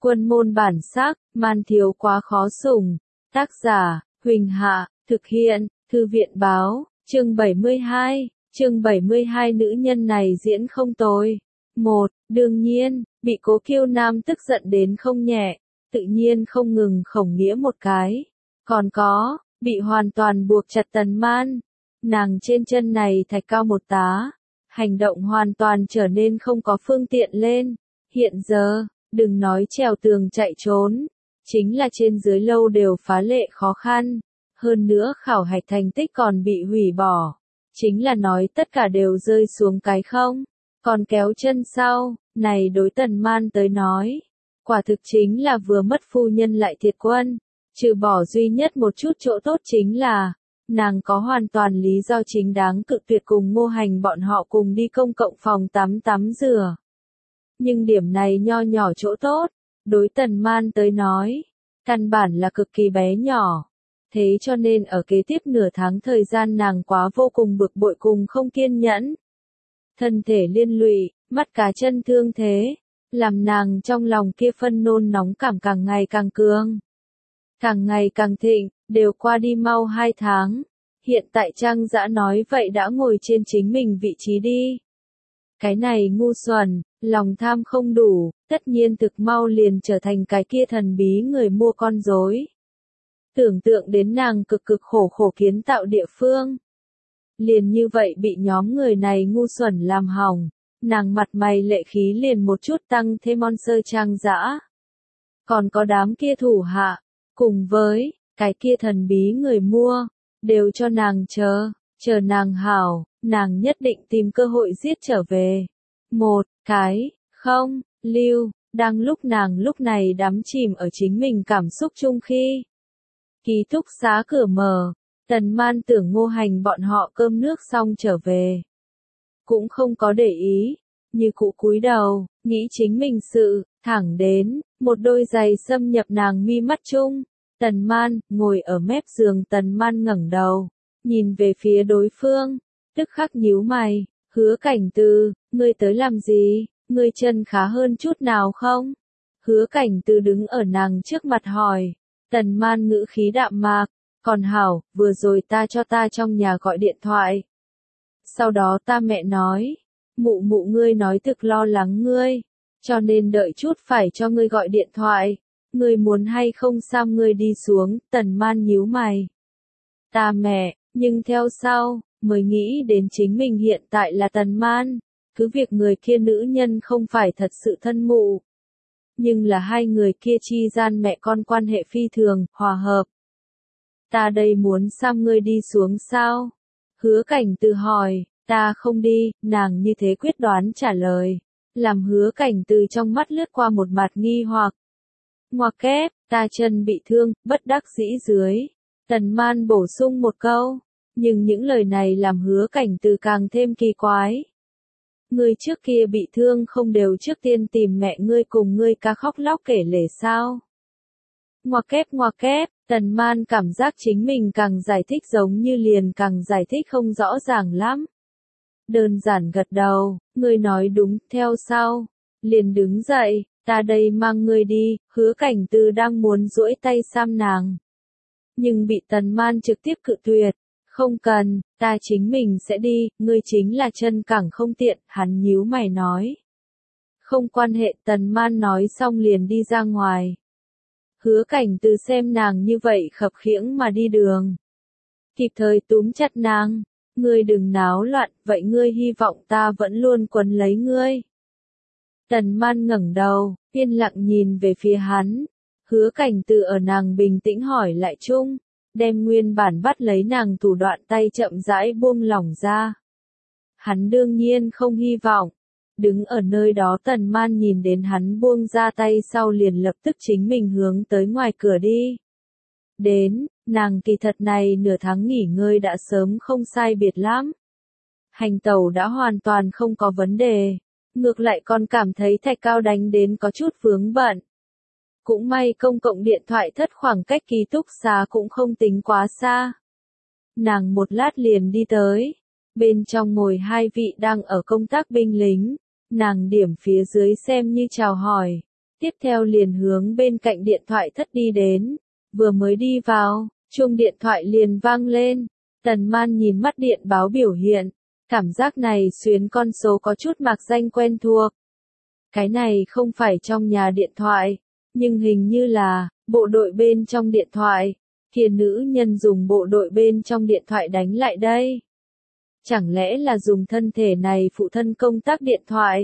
Quân môn bản sắc, man thiếu quá khó sủng. Tác giả, Huỳnh Hạ, thực hiện, Thư viện báo, chương 72, chương 72 nữ nhân này diễn không tồi. Đương nhiên, bị Cố Kiêu Nam tức giận đến không nhẹ, tự nhiên không ngừng khổng nghĩa một cái. Còn có, bị hoàn toàn buộc chặt Tần Man. Nàng trên chân này thạch cao một tá, hành động hoàn toàn trở nên không có phương tiện lên. Hiện giờ, đừng nói trèo tường chạy trốn, chính là trên dưới lâu đều phá lệ khó khăn. Hơn nữa khảo hạch thành tích còn bị hủy bỏ. Chính là nói tất cả đều rơi xuống cái không. Còn kéo chân sau, này đối Tần Man tới nói. Quả thực chính là vừa mất phu nhân lại thiệt quân. Trừ bỏ duy nhất một chút chỗ tốt chính là, nàng có hoàn toàn lý do chính đáng cự tuyệt cùng Ngô Hành bọn họ cùng đi công cộng phòng tắm rửa. Nhưng điểm này nho nhỏ chỗ tốt, đối Tần Man tới nói, căn bản là cực kỳ bé nhỏ. Thế cho nên ở kế tiếp nửa tháng thời gian nàng quá vô cùng bực bội cùng không kiên nhẫn. Thân thể liên lụy, mắt cá chân thương thế, làm nàng trong lòng kia phân nôn nóng cảm càng ngày càng cường. Càng ngày càng thịnh, đều qua đi mau 2 tháng. Hiện tại Trang Dã nói vậy đã ngồi trên chính mình vị trí đi. Cái này ngu xuẩn, lòng tham không đủ, tất nhiên thực mau liền trở thành cái kia thần bí người mua con rối. Tưởng tượng đến nàng cực khổ kiến tạo địa phương. Liền như vậy bị nhóm người này ngu xuẩn làm hỏng, nàng mặt mày lệ khí liền một chút tăng thêm monster Trang Dã. Còn có đám kia thủ hạ, cùng với cái kia thần bí người mua, đều cho nàng chờ nàng hảo, nàng nhất định tìm cơ hội giết trở về. Không, lưu, đang lúc nàng lúc này đắm chìm ở chính mình cảm xúc chung khi. Ký túc xá cửa mở, Tần Man tưởng Ngô Hành bọn họ cơm nước xong trở về. Cũng không có để ý, như cũ cúi đầu, nghĩ chính mình sự, thẳng đến, một đôi giày xâm nhập nàng mi mắt chung. Tần Man, ngồi ở mép giường Tần Man ngẩng đầu, nhìn về phía đối phương, tức khắc nhíu mày, Hứa Cảnh Từ, ngươi tới làm gì, ngươi chân khá hơn chút nào không? Hứa Cảnh Từ đứng ở nàng trước mặt hỏi, Tần Man ngữ khí đạm mạc, còn hảo, vừa rồi ta trong nhà gọi điện thoại. Sau đó ta mẹ nói, mụ ngươi nói thực lo lắng ngươi, cho nên đợi chút phải cho ngươi gọi điện thoại. Ngươi muốn hay không sao ngươi đi xuống, Tần Man nhíu mày. Ta mẹ, nhưng theo sau, mới nghĩ đến chính mình hiện tại là Tần Man, cứ việc người kia nữ nhân không phải thật sự thân mụ. Nhưng là hai người kia chi gian mẹ con quan hệ phi thường, hòa hợp. Ta đây muốn sao ngươi đi xuống sao? Hứa Cảnh Từ hỏi, ta không đi, nàng như thế quyết đoán trả lời. Làm Hứa Cảnh Từ trong mắt lướt qua một mặt nghi hoặc. Ngoặc kép, ta chân bị thương, bất đắc dĩ dưới. Tần Man bổ sung một câu, nhưng những lời này làm Hứa Cảnh Từ càng thêm kỳ quái. Ngươi trước kia bị thương không đều trước tiên tìm mẹ ngươi cùng ngươi ca khóc lóc kể lể sao? Ngoặc kép, Tần Man cảm giác chính mình càng giải thích giống như liền càng giải thích không rõ ràng lắm. Đơn giản gật đầu, ngươi nói đúng, theo sau, liền đứng dậy. Ta đây mang ngươi đi, Hứa Cảnh Từ đang muốn duỗi tay xăm nàng. Nhưng bị Tần Man trực tiếp cự tuyệt. Không cần, ta chính mình sẽ đi, ngươi chính là chân cẳng không tiện, hắn nhíu mày nói. Không quan hệ, Tần Man nói xong liền đi ra ngoài. Hứa Cảnh Từ xem nàng như vậy khập khiễng mà đi đường. Kịp thời túm chặt nàng, ngươi đừng náo loạn, vậy ngươi hy vọng ta vẫn luôn quấn lấy ngươi. Tần Man ngẩng đầu, yên lặng nhìn về phía hắn. Hứa Cảnh Từ ở nàng bình tĩnh hỏi lại chung, đem nguyên bản bắt lấy nàng thủ đoạn tay chậm rãi buông lỏng ra. Hắn đương nhiên không hy vọng. Đứng ở nơi đó Tần Man nhìn đến hắn buông ra tay sau liền lập tức chính mình hướng tới ngoài cửa đi. Đến, nàng kỳ thật này nửa tháng nghỉ ngơi đã sớm không sai biệt lắm. Hành tẩu đã hoàn toàn không có vấn đề. Ngược lại còn cảm thấy thạch cao đánh đến có chút vướng bận. Cũng may công cộng điện thoại thất khoảng cách ký túc xá cũng không tính quá xa. Nàng một lát liền đi tới. Bên trong ngồi hai vị đang ở công tác binh lính. Nàng điểm phía dưới xem như chào hỏi. Tiếp theo liền hướng bên cạnh điện thoại thất đi đến. Vừa mới đi vào, chuông điện thoại liền vang lên. Tần Man nhìn mắt điện báo biểu hiện. Cảm giác này xuyến con số có chút mạc danh quen thuộc. Cái này không phải trong nhà điện thoại, nhưng hình như là bộ đội bên trong điện thoại. Kia nữ nhân dùng bộ đội bên trong điện thoại đánh lại đây. Chẳng lẽ là dùng thân thể này phụ thân công tác điện thoại?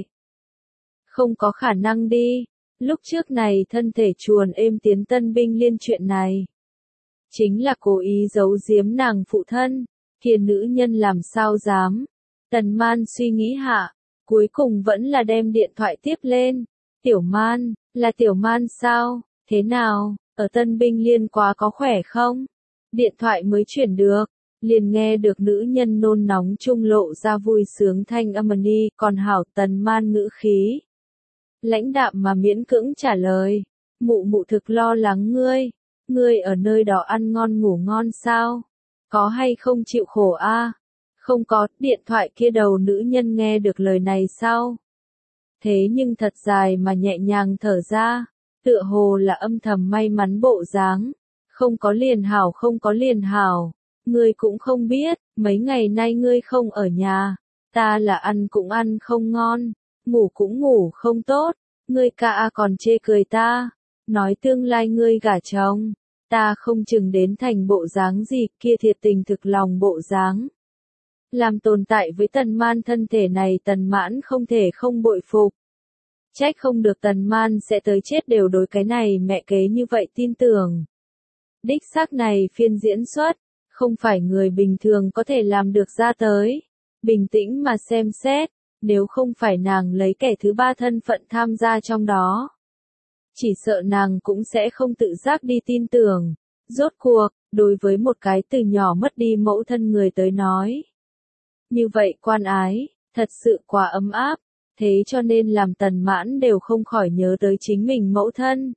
Không có khả năng đi. Lúc trước này thân thể chuồn êm tiến tân binh liên chuyện này. Chính là cố ý giấu giếm nàng phụ thân. Kia nữ nhân làm sao dám. Tần Man suy nghĩ hạ. Cuối cùng vẫn là đem điện thoại tiếp lên. Tiểu Man, là Tiểu Man sao? Thế nào, ở tân binh liên quá có khỏe không? Điện thoại mới chuyển được. Liền nghe được nữ nhân nôn nóng trung lộ ra vui sướng thanh âm ni, còn hảo. Tần Man ngữ khí lãnh đạm mà miễn cưỡng trả lời. Mụ mụ thực lo lắng ngươi. Ngươi ở nơi đó ăn ngon ngủ ngon sao? Có hay không chịu khổ a? Không có. Điện thoại kia đầu nữ nhân nghe được lời này sau. Thế nhưng thật dài mà nhẹ nhàng thở ra. Tựa hồ là âm thầm may mắn bộ dáng. Không có liền hảo, không có liền hảo. Ngươi cũng không biết, mấy ngày nay ngươi không ở nhà. Ta là ăn cũng ăn không ngon. Ngủ cũng ngủ không tốt. Ngươi cả còn chê cười ta. Nói tương lai ngươi gả chồng. Ta không chừng đến thành bộ dáng gì, kia thiệt tình thực lòng bộ dáng. Làm tồn tại với Tần Man thân thể này Tần Mãn không thể không bội phục. Trách không được Tần Man sẽ tới chết đều đối cái này mẹ kế như vậy tin tưởng. Đích xác này phiên diễn xuất, không phải người bình thường có thể làm được ra tới. Bình tĩnh mà xem xét, nếu không phải nàng lấy kẻ thứ ba thân phận tham gia trong đó. Chỉ sợ nàng cũng sẽ không tự giác đi tin tưởng. Rốt cuộc, đối với một cái từ nhỏ mất đi mẫu thân người tới nói. Như vậy quan ái, thật sự quá ấm áp, thế cho nên làm Tần Mãn đều không khỏi nhớ tới chính mình mẫu thân.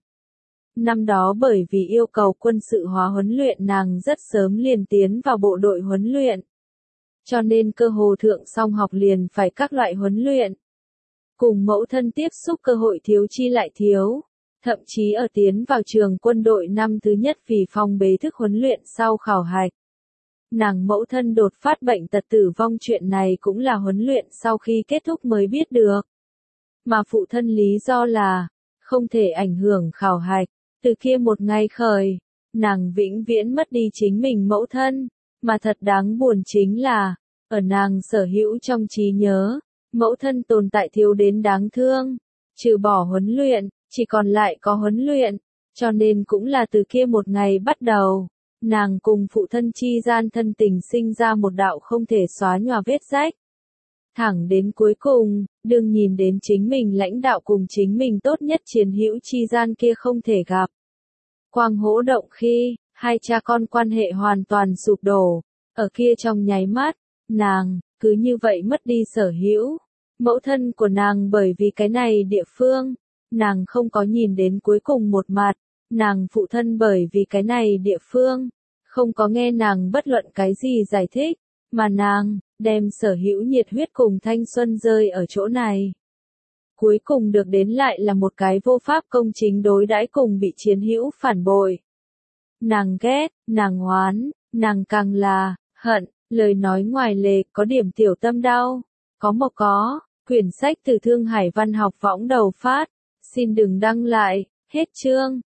Năm đó bởi vì yêu cầu quân sự hóa huấn luyện nàng rất sớm liền tiến vào bộ đội huấn luyện. Cho nên cơ hồ thượng song học liền phải các loại huấn luyện. Cùng mẫu thân tiếp xúc cơ hội thiếu chi lại thiếu. Thậm chí ở tiến vào trường quân đội năm thứ nhất vì phòng bế thức huấn luyện sau khảo hạch. Nàng mẫu thân đột phát bệnh tật tử vong chuyện này cũng là huấn luyện sau khi kết thúc mới biết được. Mà phụ thân lý do là, không thể ảnh hưởng khảo hạch. Từ kia một ngày khởi, nàng vĩnh viễn mất đi chính mình mẫu thân. Mà thật đáng buồn chính là, ở nàng sở hữu trong trí nhớ, mẫu thân tồn tại thiếu đến đáng thương. Trừ bỏ huấn luyện, chỉ còn lại có huấn luyện. Cho nên cũng là từ kia một ngày bắt đầu. Nàng cùng phụ thân chi gian thân tình sinh ra một đạo không thể xóa nhòa vết rách. Thẳng đến cuối cùng, đừng nhìn đến chính mình lãnh đạo cùng chính mình tốt nhất chiến hữu chi gian kia không thể gặp. Quang hỗ động khi, hai cha con quan hệ hoàn toàn sụp đổ. Ở kia trong nháy mắt, nàng, cứ như vậy mất đi sở hữu. Mẫu thân của nàng bởi vì cái này địa phương, nàng không có nhìn đến cuối cùng một mặt. Nàng phụ thân bởi vì cái này địa phương, không có nghe nàng bất luận cái gì giải thích, mà nàng, đem sở hữu nhiệt huyết cùng thanh xuân rơi ở chỗ này. Cuối cùng được đến lại là một cái vô pháp công chính đối đãi cùng bị chiến hữu phản bội. Nàng ghét, nàng oán, nàng càng là, hận, lời nói ngoài lề có điểm tiểu tâm đau, có, quyển sách từ Thương Hải Văn học võng đầu phát, xin đừng đăng lại, hết chương.